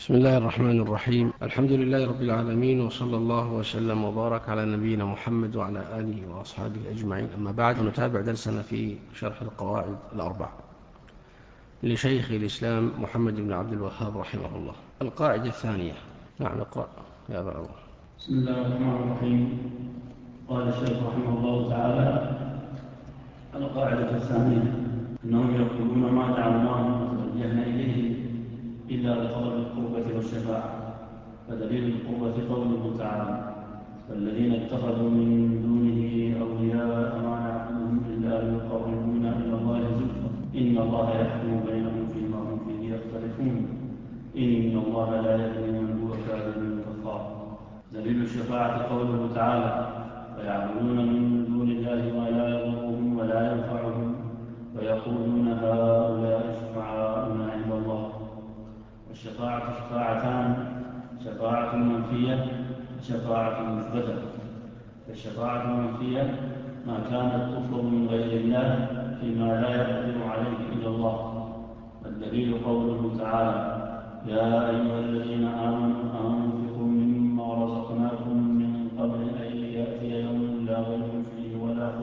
بسم الله الرحمن الرحيم. الحمد لله رب العالمين، وصلى الله وسلم وبارك على نبينا محمد وعلى آله وأصحابه أجمعين. أما بعد، ونتابع درسنا في شرح القواعد الأربع لشيخ الإسلام محمد بن عبد الوهاب رحمه الله. القاعدة الثانية. نعم، اقرأ يا أبا الله. بسم الله الرحمن الرحيم. قال الشيخ رحمه الله تعالى: القاعدة الثانية أنهم يقولون ما دعوناهم وتوجهنا إليه إلا لطلب القربة والشفاعة، فدليل القربة قوله تعالى: فالذين اتخذوا من دونه أولياء ما نعبدهم إلا ليقربونا إلى الله زلفى إن الله يحكم بينهم فيما هم فيه يختلفون إن الله لا يهدي من هو كاذب كفار. دليل الشفاعة قوله تعالى: ويعبدون من دون الله ما لا يضرهم ولا ينفعهم ويقولون هؤلاء شفعاؤنا عند الله. والشفاعة شفاعتان: شفاعة منفية وشفاعة مثبتة. فالشفاعة المنفية ما كانت تطلب من غير الله فيما لا يقدر عليه إلا الله. والدليل قوله تعالى: يا أيها الذين آمنوا أنفقوا مما رزقناكم من قبل أن يأتي يوم لا غيب فيه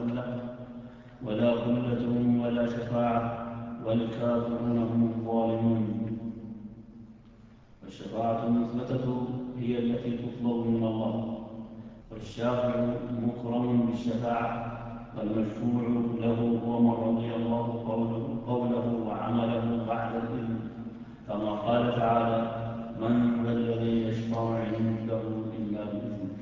ولا خلة ولا شفاعة والكافرون هم الظالمون. والشفاعة المثبتة هي التي تطلب من الله، والشافع مكرم بالشفاعة، والمشفوع له هو من رضي الله قوله وعمله بعد الإذن، كما قال تعالى: من ذا الذي يشفع عنده إلا بإذنه.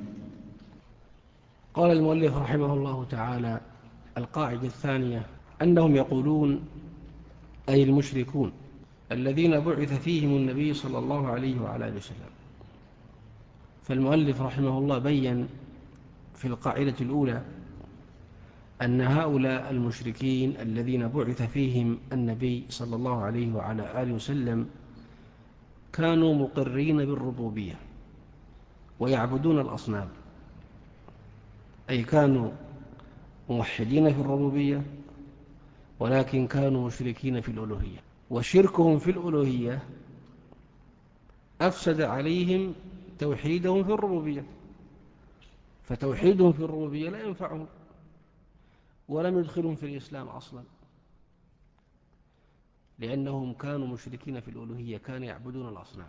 قال المؤلف رحمه الله تعالى: القاعدة الثانية أنهم يقولون، أي المشركون الذين بعث فيهم النبي صلى الله عليه وعلى آله وسلم. فالمؤلف رحمه الله بيّن في القاعدة الأولى أن هؤلاء المشركين الذين بعث فيهم النبي صلى الله عليه وعلى آله وسلم كانوا مقرين بالربوبية ويعبدون الأصنام، أي كانوا موحدين في الربوبية ولكن كانوا مشركين في الألوهية، وشركهم في الألوهية أفسد عليهم توحيدهم في الربوبية، فتوحيدهم في الربوبية لا ينفعهم ولم يدخلهم في الإسلام أصلا، لأنهم كانوا مشركين في الألوهية، كانوا يعبدون الأصنام.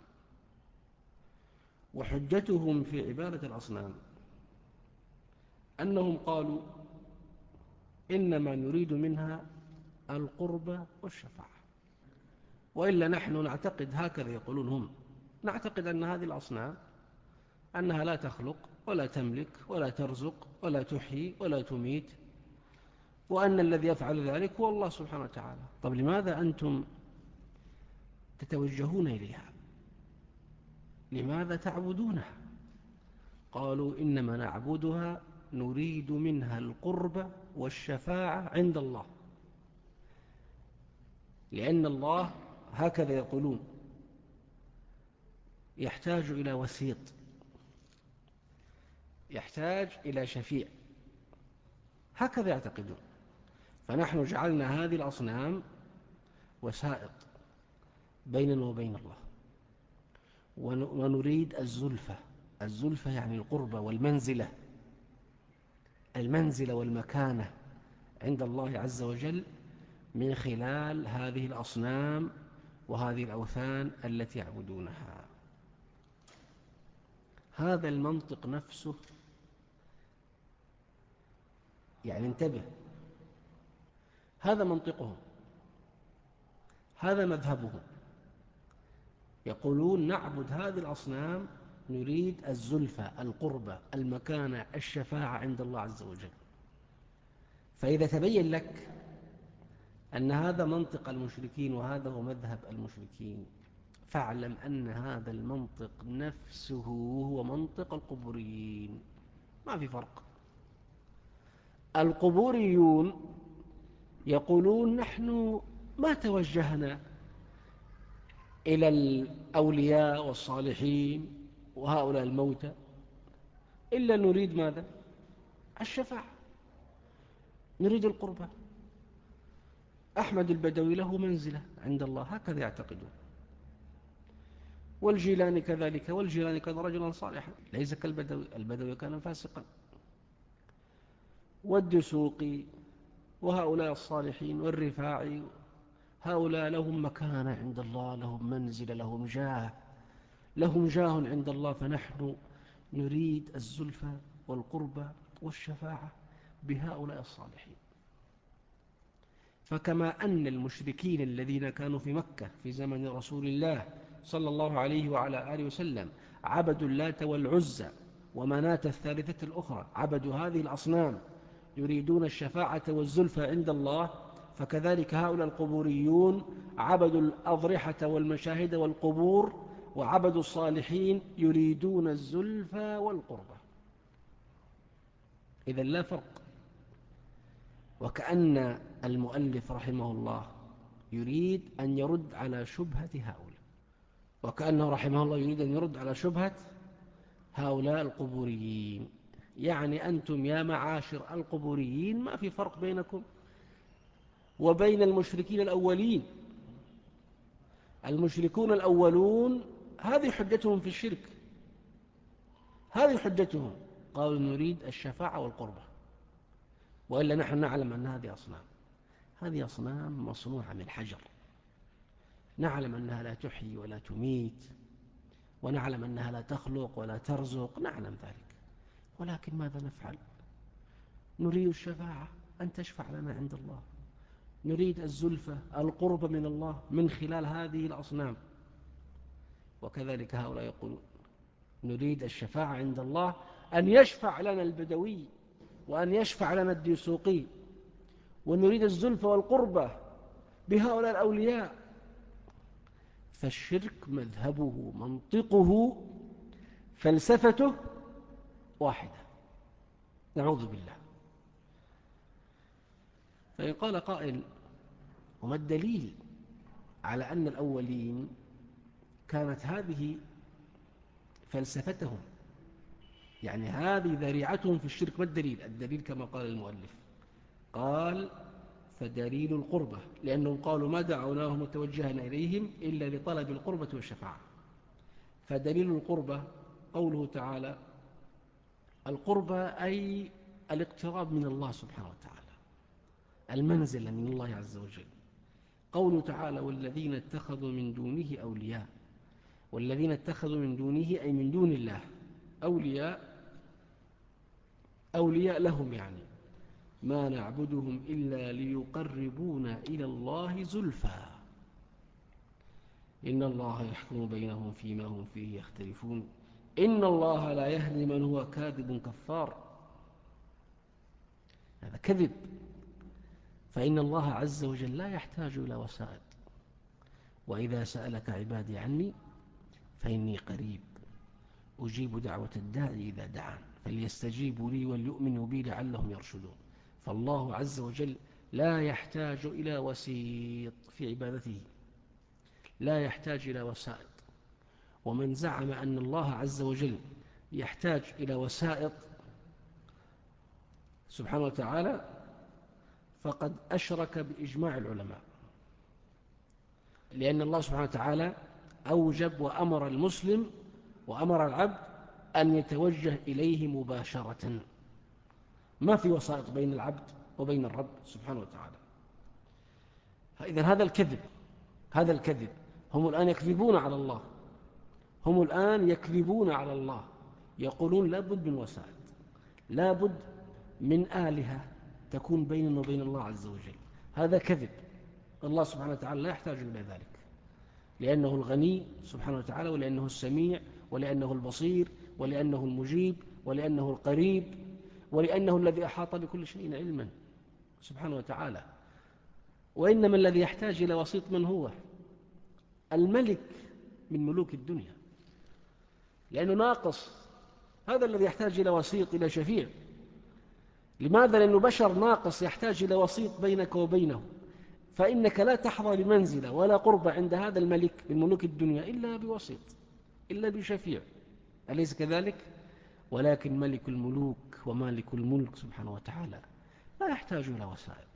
وحجتهم في عبادة الأصنام أنهم قالوا إنما نريد منها القربة والشفاعة، وإلا نحن نعتقد، هكذا يقولون هم، نعتقد أن هذه الأصنام أنها لا تخلق ولا تملك ولا ترزق ولا تحيي ولا تميت، وأن الذي يفعل ذلك هو الله سبحانه وتعالى. طب لماذا أنتم تتوجهون إليها؟ لماذا تعبدونها؟ قالوا إنما نعبدها نريد منها القربة والشفاعة عند الله، لأن الله، هكذا يقولون، يحتاج إلى وسيط، يحتاج إلى شفيع، هكذا يعتقدون. فنحن جعلنا هذه الأصنام وسائط بيننا وبين الله، ونريد الزلفة يعني القربة والمنزلة، المنزلة والمكانة عند الله عز وجل من خلال هذه الأصنام وهذه الأوثان التي يعبدونها. هذا المنطق نفسه، يعني انتبه، هذا منطقهم، هذا مذهبهم. يقولون نعبد هذه الأصنام نريد الزلفة، القربة، المكانة، الشفاعة عند الله عز وجل. فإذا تبين لك أن هذا منطق المشركين وهذا هو مذهب المشركين، فاعلم أن هذا المنطق نفسه هو منطق القبوريين، ما في فرق. القبوريون يقولون نحن ما توجهنا إلى الأولياء والصالحين وهؤلاء الموتى إلا نريد ماذا؟ الشفاعة، نريد القربة. أحمد البدوي له منزلة عند الله، هكذا يعتقدون. والجيلاني كذلك، والجيلاني كان رجلا صالحا ليس كالبدوي، البدوي كان فاسقا. والدسوقي وهؤلاء الصالحين والرفاعي، هؤلاء لهم مكانة عند الله، لهم منزلة، لهم جاه عند الله. فنحن نريد الزلفى والقربى والشفاعة بهؤلاء الصالحين. فكما أن المشركين الذين كانوا في مكة في زمن رسول الله صلى الله عليه وعلى آله وسلم عبدوا اللات والعزى ومناة الثالثة الأخرى، عبدوا هذه الأصنام يريدون الشفاعة والزلفى عند الله، فكذلك هؤلاء القبوريون عبدوا الأضرحة والمشاهد والقبور وعبدوا الصالحين يريدون الزلفى والقربى. إذن لا فرق. وكأن المؤلف رحمه الله يريد أن يرد على شبهة هؤلاء، وكأنه رحمه الله يريد أن يرد على شبهة هؤلاء القبوريين. يعني أنتم يا معاشر القبوريين ما في فرق بينكم وبين المشركين الأولين. المشركون الأولون هذه حجتهم في الشرك، هذه حجتهم، قالوا نريد الشفاعة والقربة، وإلا نحن نعلم أن هذه أصنام مصنوعة من حجر، نعلم أنها لا تحيي ولا تميت، ونعلم أنها لا تخلق ولا ترزق، نعلم ذلك، ولكن ماذا نفعل؟ نريد الشفاعة، أن تشفع لنا عند الله، نريد الزلفة القرب من الله من خلال هذه الأصنام. وكذلك هؤلاء يقولون نريد الشفاعة عند الله، أن يشفع لنا البدوي وأن يشفع لنا الديسوقي، ونريد الزلفة والقربة بهؤلاء الأولياء. فالشرك مذهبه منطقه فلسفته واحدة، نعوذ بالله. فإن قال قائل وما الدليل على أن الأولين كانت هذه فلسفتهم، يعني هذه ذريعتهم في الشرك، ما الدليل؟ الدليل كما قال المؤلف، قال فدليل القربة، لأنهم قالوا ما دعوناهم وتوجهنا إليهم إلا لطلب القربة والشفاعة. فدليل القربة قوله تعالى، القربة أي الاقتراب من الله سبحانه وتعالى، المنزلة من الله عز وجل. قوله تعالى والذين اتخذوا من دونه أولياء، والذين اتخذوا من دونه أي من دون الله أولياء لهم، يعني ما نعبدهم إلا ليقربونا إلى الله زلفى إن الله يحكم بينهم فيما هم فيه يختلفون إن الله لا يهدي من هو كاذب كفار. هذا كذب، فإن الله عز وجل لا يحتاج إلى وسائط. وإذا سألك عبادي عني فإني قريب أجيب دعوة الداعي إذا دعان فليستجيبوا لي وليؤمنوا بي لعلهم يرشدون. فالله عز وجل لا يحتاج إلى وسيط في عبادته، لا يحتاج إلى وسائط. ومن زعم أن الله عز وجل يحتاج إلى وسائط سبحانه وتعالى فقد أشرك بإجماع العلماء، لأن الله سبحانه وتعالى أوجب وأمر المسلم وأمر العبد أن يتوجه إليه مباشرة، ما في وسائط بين العبد وبين الرب سبحانه وتعالى. فإذا هذا الكذب هم الآن يكذبون على الله، يقولون لابد من وسائط، لابد من آلهة تكون بيننا وبين الله عز وجل. هذا كذب. الله سبحانه وتعالى لا يحتاج إلى ذلك، لأنه الغني سبحانه وتعالى، ولأنه السميع، ولأنه البصير، ولأنه المجيب، ولأنه القريب، ولأنه الذي أحاط بكل شيء علما سبحانه وتعالى. وإنما الذي يحتاج إلى وسيط من هو؟ الملك من ملوك الدنيا، لأنه ناقص، هذا الذي يحتاج إلى وسيط، إلى شفيع. لماذا؟ لأنه بشر ناقص يحتاج إلى وسيط بينك وبينه، فإنك لا تحظى بمنزلة ولا قرب عند هذا الملك من ملوك الدنيا إلا بوسيط، إلا بشفيع، أليس كذلك؟ ولكن ملك الملوك ومالك الملك سبحانه وتعالى لا يحتاج إلى وسائط،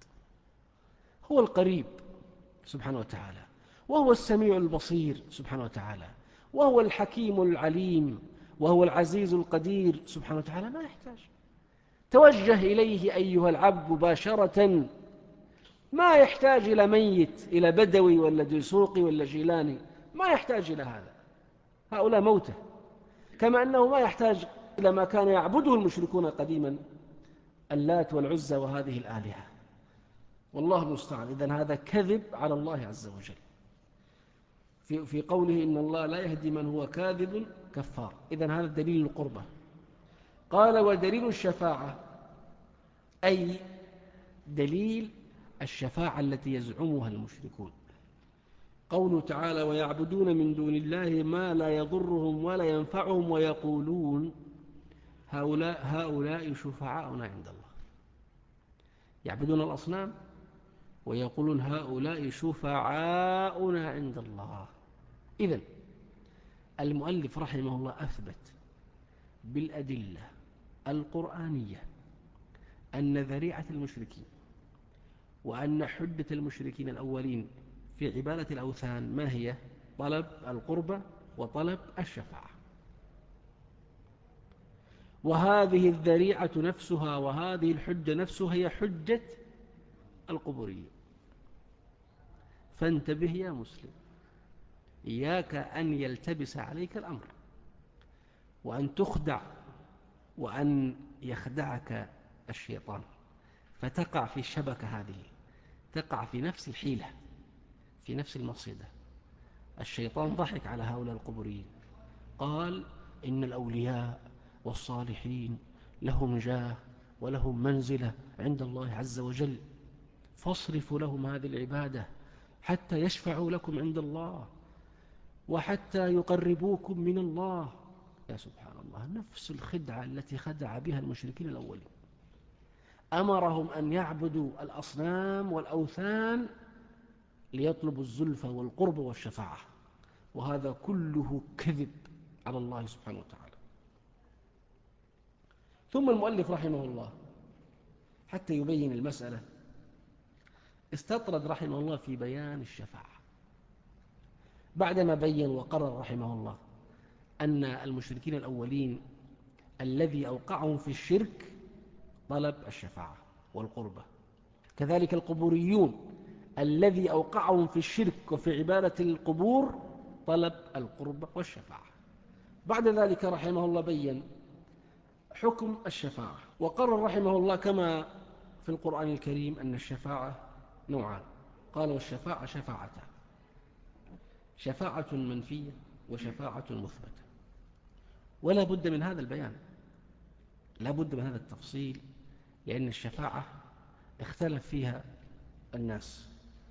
هو القريب سبحانه وتعالى، وهو السميع البصير سبحانه وتعالى، وهو الحكيم العليم وهو العزيز القدير سبحانه وتعالى، ما يحتاج. توجه إليه أيها العبد مباشرة، ما يحتاج إلى ميت، إلى بدوي ولا دسوقي ولا جيلاني، ما يحتاج إلى هذا، هؤلاء موتى. كما أنه ما يحتاج إلى ما كان يعبده المشركون قديما، اللات والعزى وهذه الآلهة. والله المستعان. إذن هذا كذب على الله عز وجل في قوله إن الله لا يهدي من هو كاذب كفار. إذن هذا دليل القربة. قال ودليل الشفاعة، أي دليل الشفاعة التي يزعمها المشركون، قوله تعالى ويعبدون من دون الله ما لا يضرهم ولا ينفعهم ويقولون هؤلاء شفعاؤنا عند الله. يعبدون الأصنام ويقولون هؤلاء شفعاؤنا عند الله. إذن المؤلف رحمه الله أثبت بالأدلة القرآنية أن ذريعة المشركين وأن حجة المشركين الأولين في عبادة الأوثان ما هي؟ طلب القربة وطلب الشفاعة. وهذه الذريعة نفسها وهذه الحجة نفسها هي حجة القبورية. فانتبه يا مسلم، إياك أن يلتبس عليك الأمر وأن تخدع وأن يخدعك الشيطان فتقع في الشبكة هذه، تقع في نفس الحيلة، في نفس المصيدة. الشيطان ضحك على هؤلاء القبوريين، قال إن الأولياء والصالحين لهم جاه ولهم منزلة عند الله عز وجل، فاصرفوا لهم هذه العبادة حتى يشفعوا لكم عند الله وحتى يقربوكم من الله. يا سبحان الله، نفس الخدعة التي خدع بها المشركين الأولين. أمرهم أن يعبدوا الأصنام والأوثان ليطلبوا الزلفى والقرب والشفاعة، وهذا كله كذب على الله سبحانه وتعالى. ثم المؤلف رحمه الله حتى يبين المسألة استطرد رحمه الله في بيان الشفاعة، بعدما بين وقرر رحمه الله أن المشركين الأولين الذي أوقعهم في الشرك طلب الشفاعة والقربة، كذلك القبوريون الذي أوقعهم في الشرك وفي عبادة القبور طلب القربة والشفاعة. بعد ذلك رحمه الله بين حكم الشفاعة، وقرر رحمه الله كما في القرآن الكريم أن الشفاعة نوعان. قال والشفاعة شفاعتان، شفاعة منفية وشفاعة مثبتة. ولا بد من هذا البيان، لا بد من هذا التفصيل، لأن الشفاعة اختلف فيها الناس.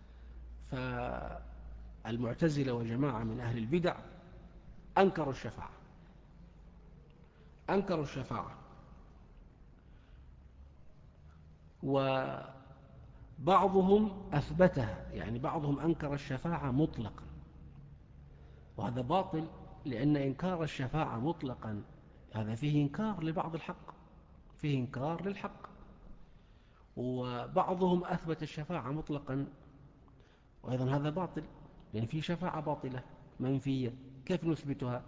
فالمعتزلة وجماعة من أهل البدع أنكروا الشفاعة، أنكروا الشفاعة، وبعضهم أثبتها، يعني بعضهم أنكر الشفاعة مطلقا، وهذا باطل، لأن إنكار الشفاعة مطلقا هذا فيه إنكار لبعض الحق، فيه إنكار للحق. وبعضهم أثبت الشفاعة مطلقا، وأيضا هذا باطل، لأن فيه شفاعة باطلة منفية، كيف نثبتها؟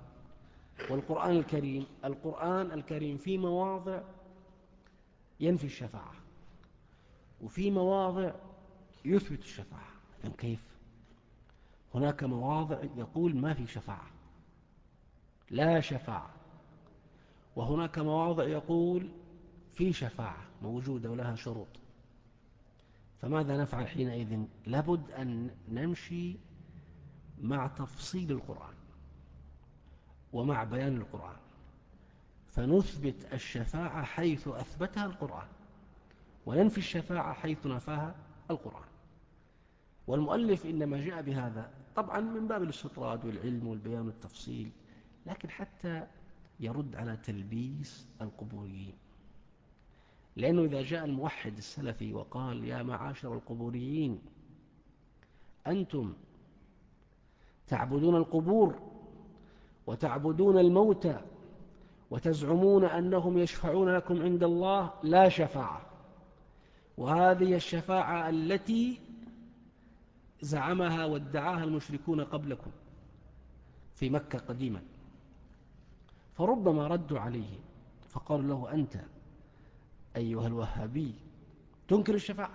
القرآن الكريم في مواضع ينفي الشفاعة وفي مواضع يثبت الشفاعة. إذن كيف؟ هناك مواضع يقول ما في شفاعة، لا شفاعة، وهناك مواضع يقول في شفاعة موجودة ولها شروط. فماذا نفعل حينئذ؟ لابد أن نمشي مع تفصيل القرآن ومع بيان القرآن، فنثبت الشفاعة حيث أثبتها القرآن وننفي الشفاعة حيث نفاها القرآن. والمؤلف إنما جاء بهذا طبعا من باب الاستطراد والعلم والبيان والتفصيل، لكن حتى يرد على تلبيس القبوريين. لأنه إذا جاء الموحد السلفي وقال يا معاشر القبوريين أنتم تعبدون القبور وتعبدون الموتى وتزعمون أنهم يشفعون لكم عند الله لا شفاعة، وهذه الشفاعة التي زعمها وادعاها المشركون قبلكم، في مكة قديما، فربما ردوا عليه فقالوا له: أنت أيها الوهابي تنكر الشفاعة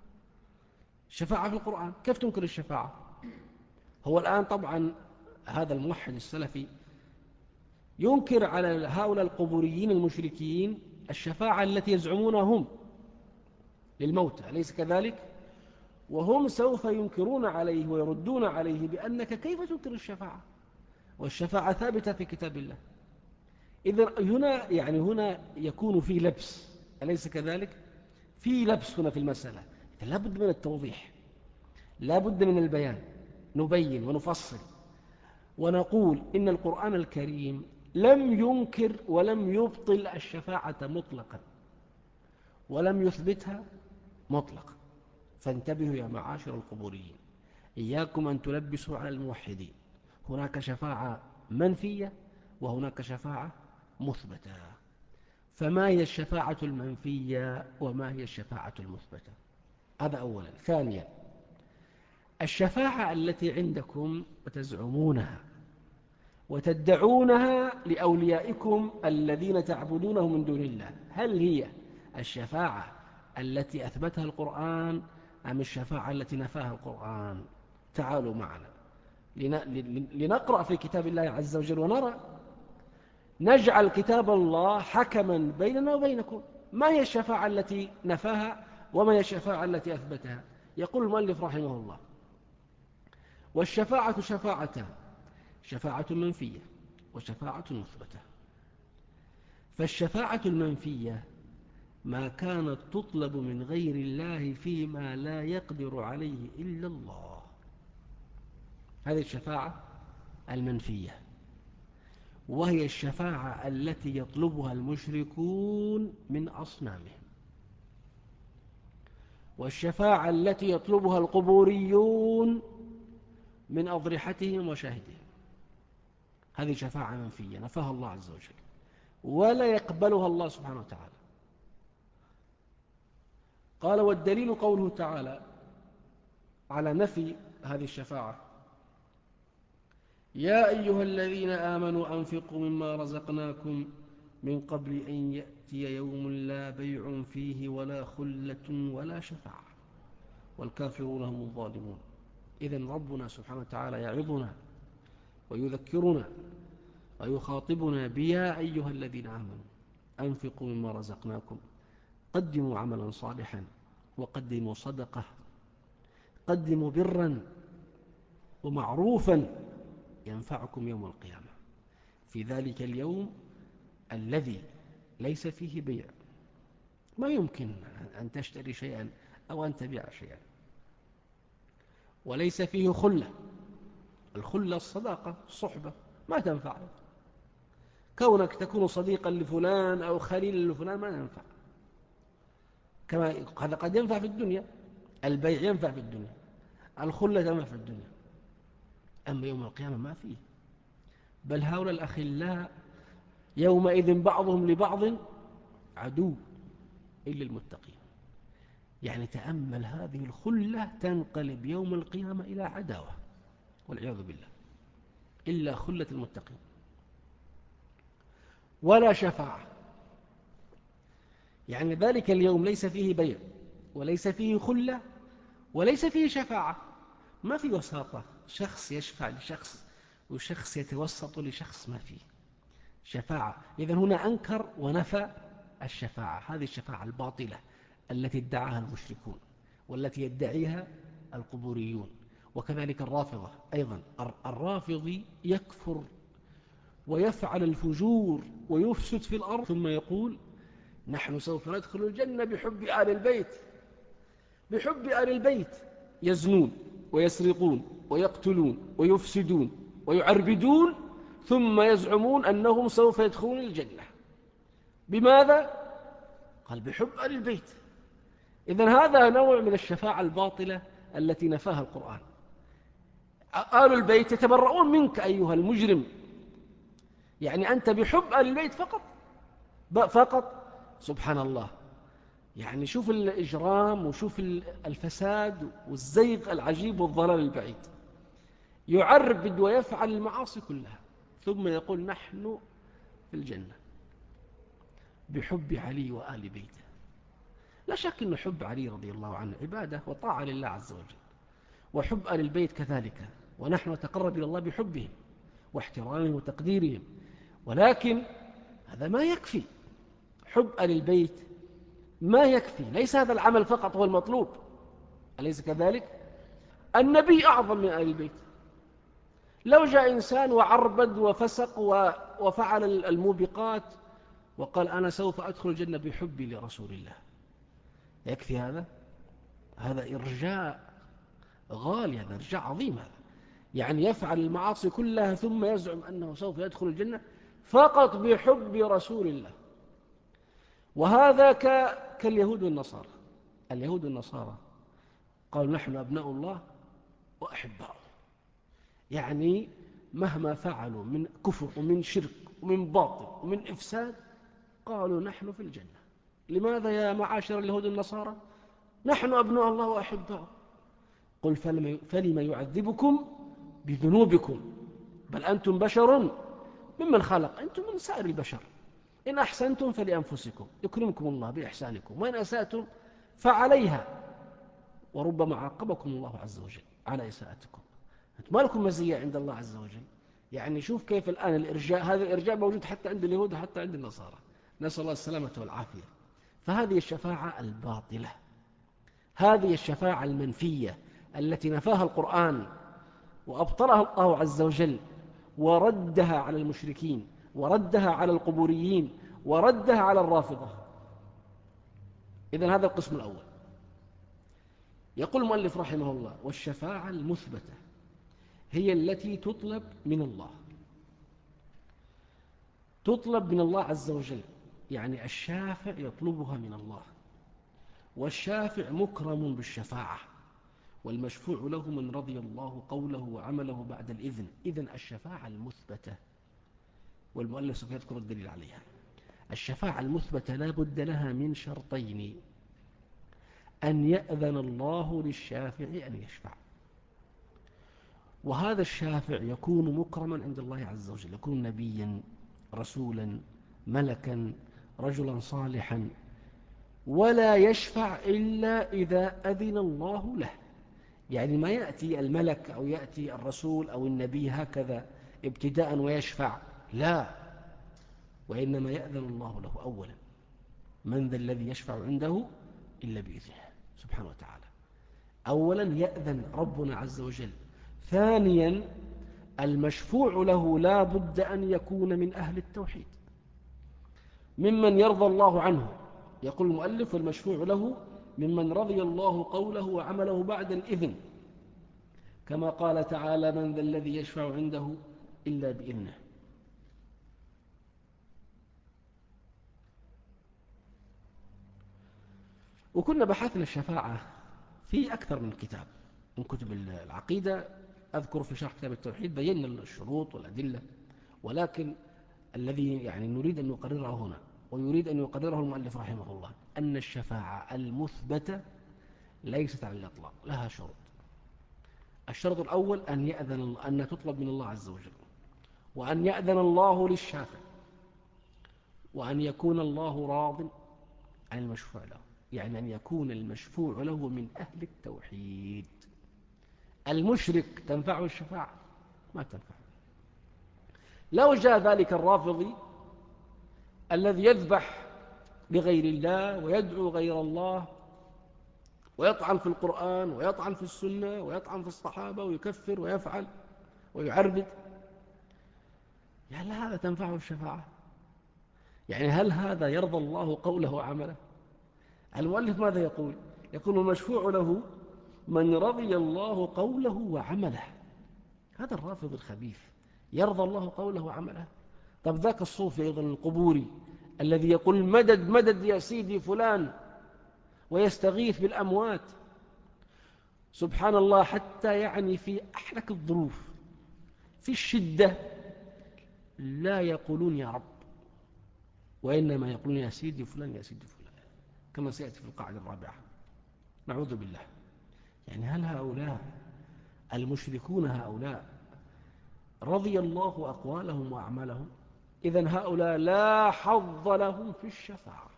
في القرآن، كيف تنكر الشفاعة؟ هو الآن طبعا هذا الموحد السلفي ينكر على هؤلاء القبوريين المشركين الشفاعة التي يزعمونها هم للموتى، أليس كذلك؟ وهم سوف ينكرون عليه ويردون عليه بأنك كيف تنكر الشفاعة والشفاعة ثابتة في كتاب الله. إذن هنا يكون في لبس، أليس كذلك؟ في لبس هنا في المسألة، لا بد من التوضيح، لا بد من البيان، نبين ونفصل ونقول إن القرآن الكريم لم ينكر ولم يبطل الشفاعة مطلقا ولم يثبتها مطلقا. فانتبهوا يا معاشر القبوريين، إياكم أن تلبسوا على الموحدين، هناك شفاعة منفية وهناك شفاعة مثبتة. فما هي الشفاعة المنفية وما هي الشفاعة المثبتة؟ هذا أولا. ثانيا، الشفاعة التي عندكم وتزعمونها وتدعونها لأوليائكم الذين تعبدونه من دون الله، هل هي الشفاعة التي أثبتها القرآن أم الشفاعة التي نفاها القرآن؟ تعالوا معنا لنقرأ في كتاب الله عز وجل ونرى، نجعل كتاب الله حكما بيننا وبينكم. ما هي الشفاعة التي نفاها وما هي الشفاعة التي أثبتها؟ يقول المؤلف رحمه الله: والشفاعة شفاعتان، شفاعة منفية وشفاعة مثبتة. فالشفاعة المنفية ما كانت تطلب من غير الله فيما لا يقدر عليه إلا الله، هذه الشفاعة المنفية، وهي الشفاعة التي يطلبها المشركون من أصنامهم، والشفاعة التي يطلبها القبوريون من أضرحتهم وشاهدهم، هذه شفاعة منفية نفاها الله عز وجل ولا يقبلها الله سبحانه وتعالى. قال: والدليل قوله تعالى على نفي هذه الشفاعة: يا أيها الذين آمنوا أنفقوا مما رزقناكم من قبل أن يأتي يوم لا بيع فيه ولا خلة ولا شفاعة والكافرون هم الظالمون. إذن ربنا سبحانه وتعالى يعظنا ويذكرنا ويخاطبنا بيا أيها الذين آمنوا أنفقوا مما رزقناكم، قدموا عملا صالحا وقدموا صدقة، قدموا برا ومعروفا ينفعكم يوم القيامة، في ذلك اليوم الذي ليس فيه بيع، ما يمكن أن تشتري شيئا أو أن تبيع شيئا، وليس فيه خلة. الخلة الصداقة الصحبة ما تنفع، كونك تكون صديقا لفلان أو خليلا لفلان ما ينفع، كما هذا قد ينفع في الدنيا، البيع ينفع في الدنيا، الخلة تنفع في الدنيا، أما يوم القيامة ما فيه. بل هؤلاء الأخلاء يومئذ بعضهم لبعض عدو إلا المتقين. يعني تأمل، هذه الخلة تنقلب يوم القيامة إلى عداوة والعياذ بالله، إلا خلة المتقين. ولا شفاعة، يعني ذلك اليوم ليس فيه بيع وليس فيه خلة وليس فيه شفاعة، ما في وساطة، شخص يشفع لشخص وشخص يتوسط لشخص، ما فيه شفاعة. إذن هنا أنكر ونفى الشفاعة، هذه الشفاعة الباطلة التي ادعاها المشركون والتي يدعيها القبوريون. وكذلك الرافضة أيضا، الرافضي يكفر ويفعل الفجور ويفسد في الأرض ثم يقول: نحن سوف ندخل الجنة بحب آل البيت. بحب آل البيت يزنون ويسرقون ويقتلون ويفسدون ويعربدون، ثم يزعمون أنهم سوف يدخلون الجنة. بماذا؟ قال: بحب آل البيت. إذن هذا نوع من الشفاعة الباطلة التي نفاها القرآن. آل البيت يتبرؤون منك أيها المجرم، يعني أنت بحب آل البيت فقط. سبحان الله، يعني شوف الإجرام وشوف الفساد والزيغ العجيب والضلال البعيد. يعربد ويفعل المعاصي كلها، ثم يقول نحن في الجنة بحب علي وآل بيته. لا شك أن حب علي رضي الله عنه عبادة وطاعة لله عز وجل، وحب آل البيت كذلك، ونحن نتقرب إلى الله بحبهم واحترامهم وتقديرهم. ولكن هذا ما يكفي، حب آل البيت ما يكفي، ليس هذا العمل فقط هو المطلوب، أليس كذلك؟ النبي أعظم من آل البيت. لو جاء إنسان وعربد وفسق وفعل الموبقات وقال أنا سوف أدخل الجنة بحبي لرسول الله، يكفي هذا؟ هذا إرجاء غالي، هذا إرجاء عظيم. هذا يعني يفعل المعاصي كلها ثم يزعم أنه سوف يدخل الجنة فقط بحب رسول الله. وهذا كاليهود والنصارى. اليهود والنصارى قالوا نحن أبناء الله وأحباؤه، يعني مهما فعلوا من كفر ومن شرك ومن باطل ومن إفساد قالوا نحن في الجنة. لماذا يا معاشر اليهود والنصارى؟ نحن أبناء الله وأحباؤه. قل فلم يعذبكم بذنوبكم بل أنتم بشر ممن خلق، أنتم من سائر البشر، إن أحسنتم فلأنفسكم يكرمكم الله بإحسانكم، وإن أسأتم فعليها، وربما عاقبكم الله عز وجل على إساءتكم. ما لكم مزية عند الله عز وجل. يعني شوف كيف الآن الإرجاء، هذا الإرجاء موجود حتى عند اليهود وحتى عند النصارى، نسأل الله السلامة والعافية. فهذه الشفاعة الباطلة، هذه الشفاعة المنفية التي نفاها القرآن وأبطلها الله عز وجل وردها على المشركين وردها على القبوريين وردها على الرافضة. إذن هذا القسم الأول. يقول المؤلف رحمه الله والشفاعة المثبتة هي التي تطلب من الله، تطلب من الله عز وجل، يعني الشافع يطلبها من الله، والشافع مكرم بالشفاعة، والمشفوع له من رضي الله قوله وعمله بعد الإذن. إذن الشفاعة المثبتة، والمؤلف سوف يذكر الدليل عليها. الشفاعة المثبتة لا بد لها من شرطين: أن يأذن الله للشافع أن يشفع، وهذا الشافع يكون مكرما عند الله عز وجل، يكون نبيا رسولا ملكا رجلا صالحا، ولا يشفع إلا إذا أذن الله له. يعني ما يأتي الملك أو يأتي الرسول أو النبي هكذا ابتداء ويشفع، لا، وإنما يأذن الله له أولا. من ذا الذي يشفع عنده إلا بإذنه سبحانه وتعالى. أولا يأذن ربنا عز وجل. ثانيا المشفوع له لا بد أن يكون من أهل التوحيد ممن يرضى الله عنه. يقول المؤلف والمشفوع له ممن رضي الله قوله وعمله بعد الإذن، كما قال تعالى من ذا الذي يشفع عنده إلا بإذنه. وكنا بحثنا الشفاعة في أكثر من كتاب من كتب العقيدة. أذكر في شرح كتاب التوحيد بينا الشروط والأدلة، ولكن الذي يعني نريد أن نقرره هنا ويريد أن يقرره المؤلف رحمه الله أن الشفاعة المثبتة ليست على الإطلاق، لها شروط. الشرط الأول أن تطلب من الله عز وجل، وأن يأذن الله للشافع، وأن يكون الله راض عن المشفوع له، يعني أن يكون المشفوع له من أهل التوحيد. المشرك تنفعه الشفاعة؟ ما تنفع. لو جاء ذلك الرافضي الذي يذبح لغير الله ويدعو غير الله ويطعن في القرآن ويطعن في السنة ويطعن في الصحابة ويكفر ويفعل ويعربد، يعني هذا تنفعه الشفاعة؟ يعني هل هذا يرضى الله قوله وعمله؟ المؤلف ماذا يقول؟ يقول المشفوع له من رضي الله قوله وعمله. هذا الرافض الخبيث يرضى الله قوله وعمله؟ طب ذاك الصوفي أيضا القبوري الذي يقول مدد مدد يا سيدي فلان ويستغيث بالأموات، سبحان الله، حتى يعني في أحلك الظروف في الشدة لا يقولون يا رب، وإنما يقولون يا سيدي فلان يا سيدي فلان، كما سيأتي في القاعدة الرابعة. نعوذ بالله. يعني هل هؤلاء المشركون هؤلاء رضي الله أقوالهم وأعمالهم. إذن هؤلاء لا حظ لهم في الشفاعة،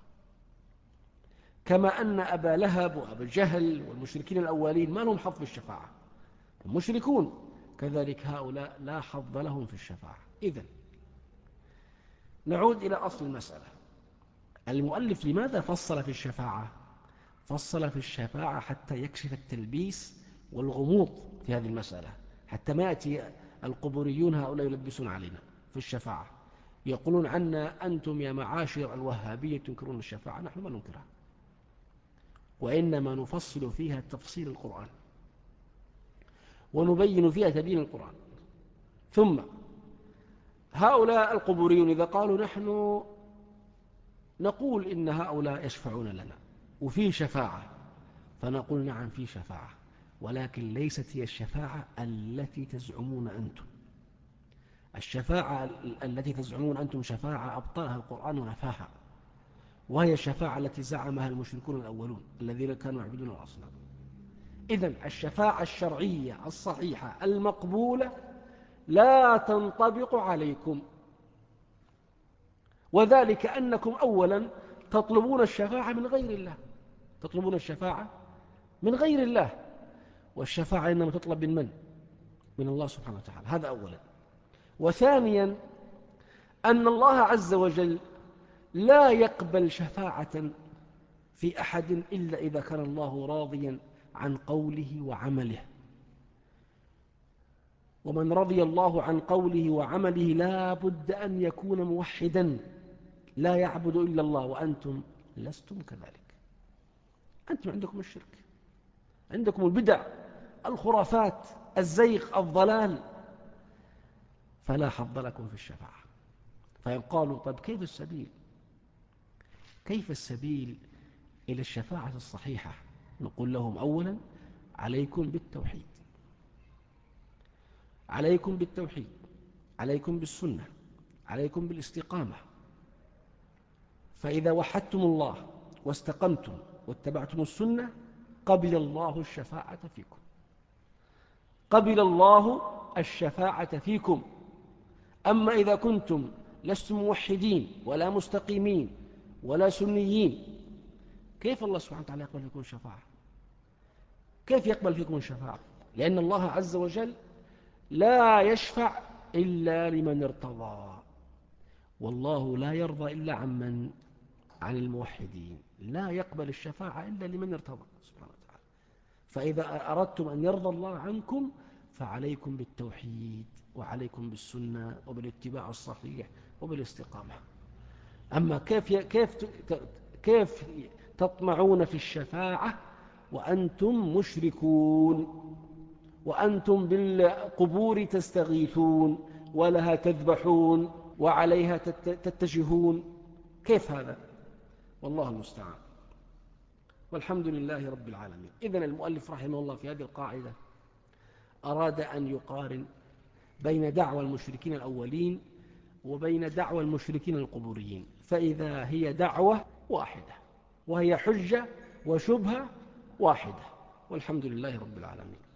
كما أن أبا لهب وأبا جهل والمشركين الأولين ما لهم حظ في الشفاعة، المشركون كذلك هؤلاء لا حظ لهم في الشفاعة. إذن نعود إلى أصل المسألة. المؤلف لماذا فصل في الشفاعة؟ فصل في الشفاعة حتى يكشف التلبيس والغموض في هذه المسألة، حتى ما يأتي القبوريون هؤلاء يلبسون علينا في الشفاعة، يقولون عنا أنتم يا معاشر الوهابية تنكرون الشفاعة. نحن ما ننكرها، وإنما نفصل فيها تفصيل القرآن ونبين فيها تبيين القرآن. ثم هؤلاء القبوريون إذا قالوا نحن نقول إن هؤلاء يشفعون لنا وفي شفاعة، فنقول نعم في شفاعة، ولكن ليست هي الشفاعة التي تزعمون أنتم. الشفاعة التي تزعمون أنتم شفاعة أبطلها القرآن ونفاها، وهي الشفاعة التي زعمها المشركون الأولون الذين كانوا يعبدون الأصنام. إذن الشفاعة الشرعية الصحيحة المقبولة لا تنطبق عليكم، وذلك أنكم أولا تطلبون الشفاعة من غير الله، تطلبون الشفاعة من غير الله، والشفاعة إنما تطلب من؟ من الله سبحانه وتعالى. هذا أولا. وثانيا أن الله عز وجل لا يقبل شفاعة في أحد إلا إذا كان الله راضيا عن قوله وعمله، ومن رضي الله عن قوله وعمله لا بد أن يكون موحدا لا يعبد إلا الله، وأنتم لستم كذلك. أنتم عندكم الشرك، عندكم البدع، الخرافات، الزيغ، الضلال، فلا حظ لكم في الشفاعة. فيقالوا طيب كيف السبيل؟ كيف السبيل إلى الشفاعة الصحيحة؟ نقول لهم أولا عليكم بالتوحيد، عليكم بالتوحيد، عليكم بالسنة، عليكم بالاستقامة. فإذا وحدتم الله واستقمتم واتبعتم السنة قبل الله الشفاعة فيكم، قبل الله الشفاعة فيكم. أما إذا كنتم لستم موحدين ولا مستقيمين ولا سنيين، كيف الله سبحانه وتعالى يقبل فيكم الشفاعة؟ كيف يقبل فيكم الشفاعة؟ لأن الله عز وجل لا يشفع إلا لمن ارتضى، والله لا يرضى إلا عن الموحدين، لا يقبل الشفاعة إلا لمن ارتضى سبحانه وتعالى. فإذا أردتم أن يرضى الله عنكم فعليكم بالتوحيد وعليكم بالسنة وبالاتباع الصحيح وبالاستقامة. أما كيف تطمعون في الشفاعة وأنتم مشركون، وأنتم بالقبور تستغيثون ولها تذبحون وعليها تتجهون؟ كيف هذا؟ والله المستعان، والحمد لله رب العالمين. إذن المؤلف رحمه الله في هذه القاعدة أراد أن يقارن بين دعوى المشركين الأولين وبين دعوى المشركين القبوريين، فإذا هي دعوة واحدة وهي حجة وشبهة واحدة، والحمد لله رب العالمين.